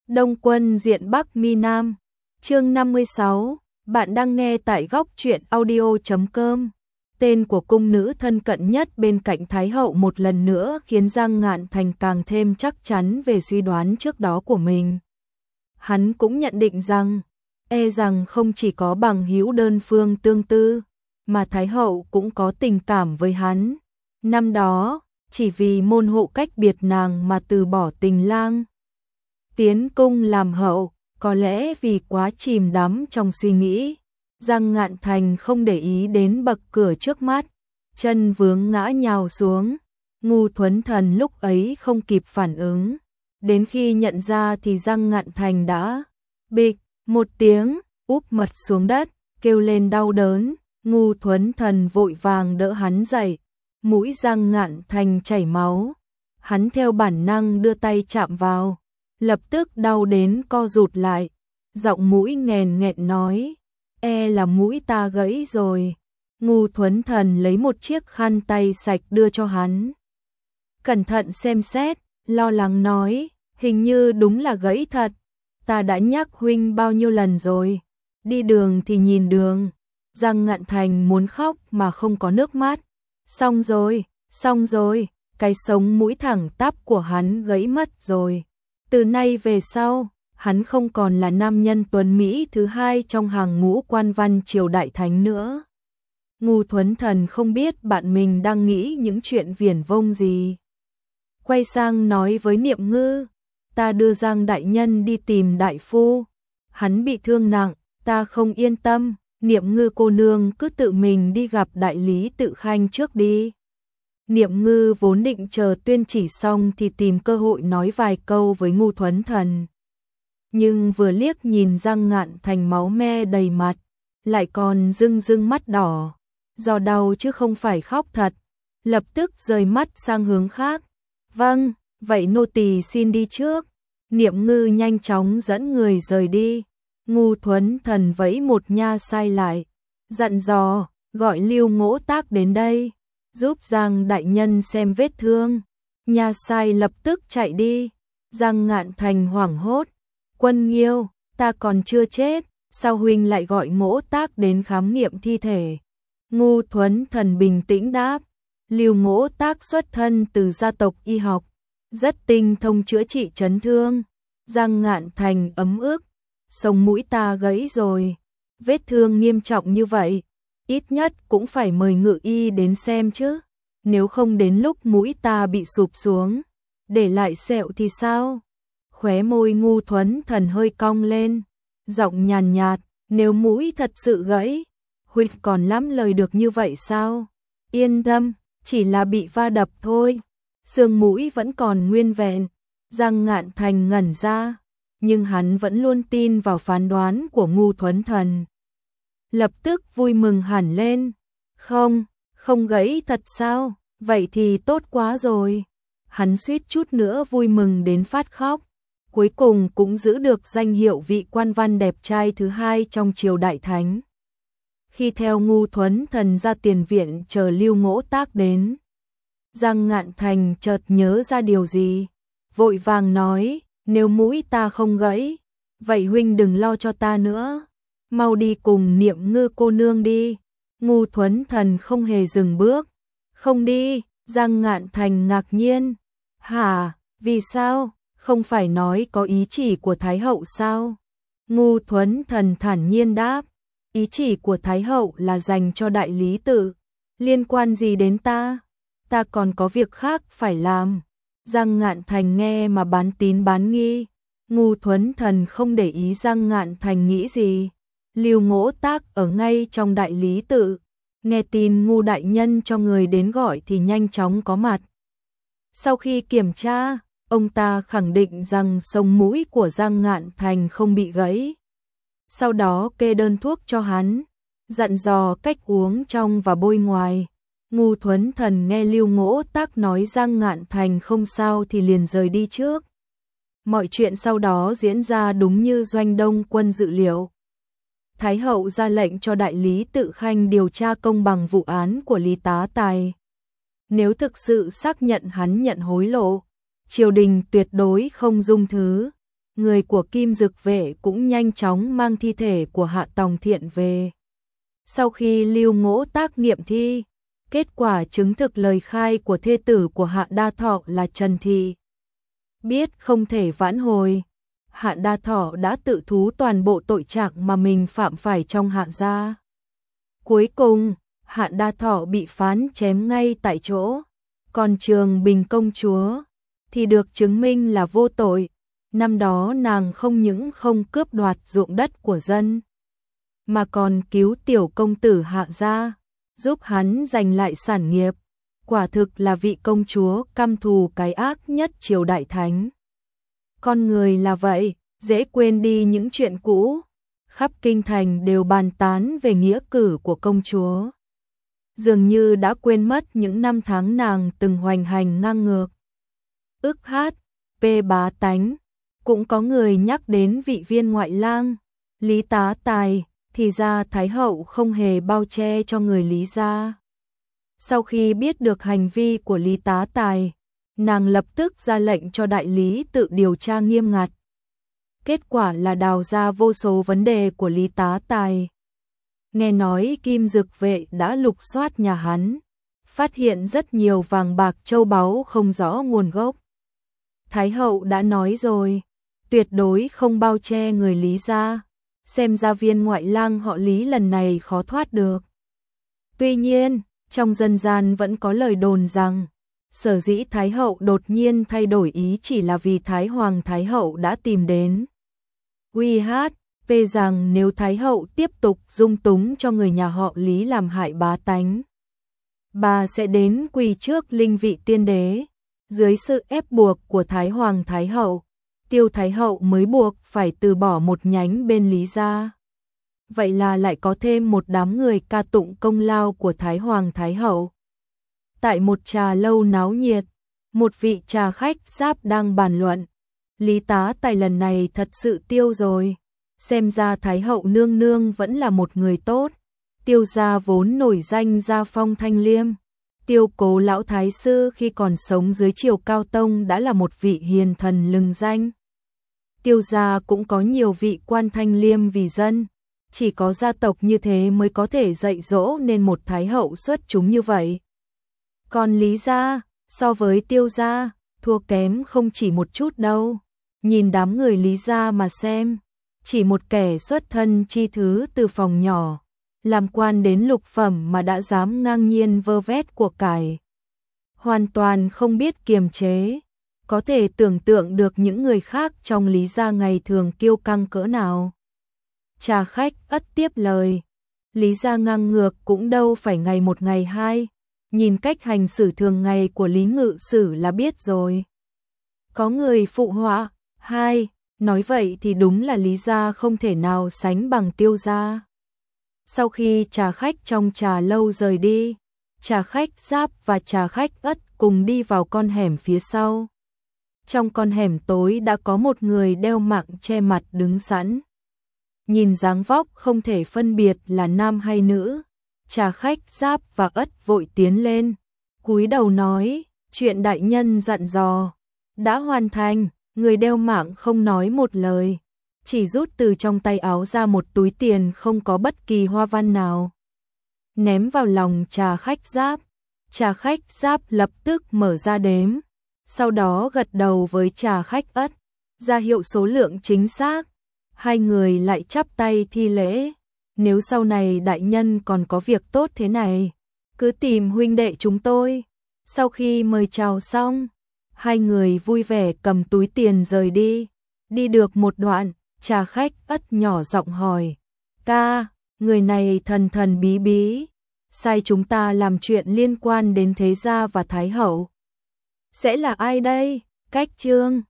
Đông Quân diện Bắc Mi Nam. Chương 56. Bạn đang nghe tại góc truyện audio.com. Tên của cung nữ thân cận nhất bên cạnh Thái hậu một lần nữa khiến Giang Ngạn Thành càng thêm chắc chắn về suy đoán trước đó của mình. Hắn cũng nhận định rằng, rằng không chỉ có bằng hữu đơn phương tương tư, mà Thái hậu cũng có tình cảm với hắn. Năm đó, chỉ vì môn hộ cách biệt nàng mà từ bỏ Tình Lang tiến cung làm hậu, có lẽ vì quá chìm đắm trong suy nghĩ. Giang Ngạn Thành không để ý đến bậc cửa trước mắt, chân vướng ngã nhào xuống. Ngu Thuấn Thần lúc ấy không kịp phản ứng, đến khi nhận ra thì Giang Ngạn Thành đã bịch một tiếng úp mặt xuống đất, kêu lên đau đớn. Ngu Thuấn Thần vội vàng đỡ hắn dậy, mũi Giang Ngạn Thành chảy máu, hắn theo bản năng đưa tay chạm vào, lập tức đau đến co rụt lại, giọng mũi nghèn nghẹn nói, là mũi ta gãy rồi. Ngu Thuấn Thần lấy một chiếc khăn tay sạch đưa cho hắn. Cẩn thận xem xét, lo lắng nói, hình như đúng là gãy thật, ta đã nhắc huynh bao nhiêu lần rồi, đi đường thì nhìn đường. Giang Ngạn Thành muốn khóc mà không có nước mắt. Xong rồi, cái sống mũi thẳng tắp của hắn gãy mất rồi. Từ nay về sau, hắn không còn là nam nhân tuấn Mỹ thứ hai trong hàng ngũ quan văn triều đại thánh nữa. Ngu Thuấn Thần không biết bạn mình đang nghĩ những chuyện viển vông gì. Quay sang nói với Niệm Ngư, ta đưa Giang đại nhân đi tìm đại phu. Hắn bị thương nặng, ta không yên tâm, Niệm Ngư cô nương cứ tự mình đi gặp đại lý Tự Khanh trước đi. Niệm Ngư vốn định chờ tuyên chỉ xong thì tìm cơ hội nói vài câu với Ngu Thuấn Thần. Nhưng vừa liếc nhìn Giang Ngạn Thành máu me đầy mặt, lại còn rưng mắt đỏ, do đau chứ không phải khóc thật, lập tức rời mắt sang hướng khác. Vâng, vậy nô tỳ xin đi trước. Niệm Ngư nhanh chóng dẫn người rời đi. Ngu Thuấn Thần vẫy một nha sai lại, dặn dò, gọi Lưu Ngỗ Tác đến đây, giúp Giang đại nhân xem vết thương. Nha sai lập tức chạy đi. Giang Ngạn Thành hoảng hốt, Quân Nghiêu, ta còn chưa chết, sao huynh lại gọi Ngỗ Tác đến khám nghiệm thi thể? Ngu Thuấn Thần bình tĩnh đáp, Lưu Ngỗ Tác xuất thân từ gia tộc y học, rất tinh thông chữa trị chấn thương. Giang Ngạn Thành ấm ức, sống mũi ta gãy rồi, vết thương nghiêm trọng như vậy, ít nhất cũng phải mời ngự y đến xem chứ, nếu không đến lúc mũi ta bị sụp xuống, để lại sẹo thì sao? Khóe môi Ngu Thuấn Thần hơi cong lên, giọng nhàn nhạt, nếu mũi thật sự gãy, huynh còn lắm lời được như vậy sao? Yên tâm, chỉ là bị va đập thôi, xương mũi vẫn còn nguyên vẹn. Giang Ngạn Thành ngẩn ra, nhưng hắn vẫn luôn tin vào phán đoán của Ngu Thuấn Thần. Lập tức vui mừng hẳn lên, không gãy thật sao, vậy thì tốt quá rồi. Hắn suýt chút nữa vui mừng đến phát khóc, cuối cùng cũng giữ được danh hiệu vị quan văn đẹp trai thứ hai trong triều đại thánh. Khi theo Ngu Thuấn Thần ra tiền viện chờ Lưu Ngỗ Tác đến, Giang Ngạn Thành chợt nhớ ra điều gì, vội vàng nói, nếu mũi ta không gãy, vậy huynh đừng lo cho ta nữa, mau đi cùng Niệm Ngư cô nương đi. Ngu Thuấn Thần không hề dừng bước. Không đi. Giang Ngạn Thành ngạc nhiên, hả, vì sao, không phải nói có ý chỉ của Thái hậu sao? Ngu Thuấn Thần thản nhiên đáp, ý chỉ của Thái hậu là dành cho đại lý Tự, liên quan gì đến ta? Ta còn có việc khác phải làm. Giang Ngạn Thành nghe mà bán tín bán nghi. Ngu Thuấn Thần không để ý Giang Ngạn Thành nghĩ gì. Lưu Ngỗ Tác ở ngay trong đại lý Tự, nghe tin Ngu đại nhân cho người đến gọi thì nhanh chóng có mặt. Sau khi kiểm tra, ông ta khẳng định rằng sống mũi của Giang Ngạn Thành không bị gãy. Sau đó kê đơn thuốc cho hắn, dặn dò cách uống trong và bôi ngoài. Ngu Thuấn Thần nghe Lưu Ngỗ Tác nói Giang Ngạn Thành không sao thì liền rời đi trước. Mọi chuyện sau đó diễn ra đúng như Doanh Đông Quân dự liệu. Thái hậu ra lệnh cho đại lý Tự Khanh điều tra công bằng vụ án của Lý Tá Tài. Nếu thực sự xác nhận hắn nhận hối lộ, triều đình tuyệt đối không dung thứ. người của Kim Dực Vệ cũng nhanh chóng mang thi thể của Hạ Tòng Thiện về. Sau khi Lưu Ngỗ Tác nghiệm thi, kết quả chứng thực lời khai của thê tử của Hạ Đa Thọ là Trần Thị. Biết không thể vãn hồi, Hạ Đa Thọ đã tự thú toàn bộ tội trạng mà mình phạm phải trong Hạ gia. Cuối cùng, Hạ Đa Thọ bị phán chém ngay tại chỗ, còn Trường Bình công chúa thì được chứng minh là vô tội. Năm đó nàng không những không cướp đoạt ruộng đất của dân, mà còn cứu tiểu công tử Hạ gia, giúp hắn giành lại sản nghiệp. Quả thực là vị công chúa căm thù cái ác nhất triều đại thánh. Con người là vậy, dễ quên đi những chuyện cũ. Khắp kinh thành đều bàn tán về nghĩa cử của công chúa, dường như đã quên mất những năm tháng nàng từng hoành hành ngang ngược. Ức hát, p bá tánh. Cũng có người nhắc đến vị viên ngoại lang, Lý Tá Tài, thì ra Thái hậu không hề bao che cho người Lý gia. Sau khi biết được hành vi của Lý Tá Tài, nàng lập tức ra lệnh cho đại lý tự điều tra nghiêm ngặt. Kết quả là đào ra vô số vấn đề của Lý Tá Tài. Nghe nói Kim Dực Vệ đã lục soát nhà hắn, phát hiện rất nhiều vàng bạc châu báu không rõ nguồn gốc. Thái hậu đã nói rồi, tuyệt đối không bao che người Lý gia, xem ra viên ngoại lang họ Lý lần này khó thoát được. Tuy nhiên, trong dân gian vẫn có lời đồn rằng, sở dĩ Thái hậu đột nhiên thay đổi ý chỉ là vì Thái Hoàng Thái hậu đã tìm đến QH, rằng nếu Thái hậu tiếp tục dung túng cho người nhà họ Lý làm hại bá tánh, bà sẽ đến quỳ trước linh vị tiên đế. Dưới sự ép buộc của Thái Hoàng Thái hậu, Tiêu Thái hậu mới buộc phải từ bỏ một nhánh bên Lý gia. Vậy là lại có thêm một đám người ca tụng công lao của Thái Hoàng Thái hậu. Tại một trà lâu náo nhiệt, một vị trà khách giáp đang bàn luận, Lý Tá Tài lần này thật sự tiêu rồi, xem ra Thái hậu nương nương vẫn là một người tốt. Tiêu gia vốn nổi danh gia phong thanh liêm, Tiêu Cố lão thái sư khi còn sống dưới triều Cao Tông đã là một vị hiền thần lừng danh. Tiêu gia cũng có nhiều vị quan thanh liêm vì dân, chỉ có gia tộc như thế mới có thể dạy dỗ nên một thái hậu xuất chúng như vậy. Còn Lý gia, so với Tiêu gia, thua kém không chỉ một chút đâu. Nhìn đám người Lý gia mà xem, chỉ một kẻ xuất thân chi thứ từ phòng nhỏ, làm quan đến lục phẩm mà đã dám ngang nhiên vơ vét của cải, hoàn toàn không biết kiềm chế. Có thể tưởng tượng được những người khác trong Lý gia ngày thường kiêu căng cỡ nào. Trà khách ất tiếp lời, Lý gia ngang ngược cũng đâu phải ngày một ngày hai, nhìn cách hành xử thường ngày của Lý ngự sử là biết rồi. Có người phụ họa, hai, nói vậy thì đúng là Lý gia không thể nào sánh bằng Tiêu gia. Sau khi trà khách trong trà lâu rời đi, trà khách giáp và trà khách ất cùng đi vào con hẻm phía sau. Trong con hẻm tối đã có một người đeo mạng che mặt đứng sẵn. Nhìn dáng vóc không thể phân biệt là nam hay nữ, trà khách giáp và ất vội tiến lên, cúi đầu nói, chuyện đại nhân dặn dò đã hoàn thành. Người đeo mạng không nói một lời, chỉ rút từ trong tay áo ra một túi tiền không có bất kỳ hoa văn nào, ném vào lòng trà khách giáp. Trà khách giáp lập tức mở ra đếm, sau đó gật đầu với trà khách ất, ra hiệu số lượng chính xác. Hai người lại chắp tay thi lễ, nếu sau này đại nhân còn có việc tốt thế này, cứ tìm huynh đệ chúng tôi. Sau khi mời chào xong, hai người vui vẻ cầm túi tiền rời đi. Đi được một đoạn, trà khách ất nhỏ giọng hỏi, ca, người này thần thần bí bí, sai chúng ta làm chuyện liên quan đến thế gia và thái hậu. Sẽ là ai đây? Cách chương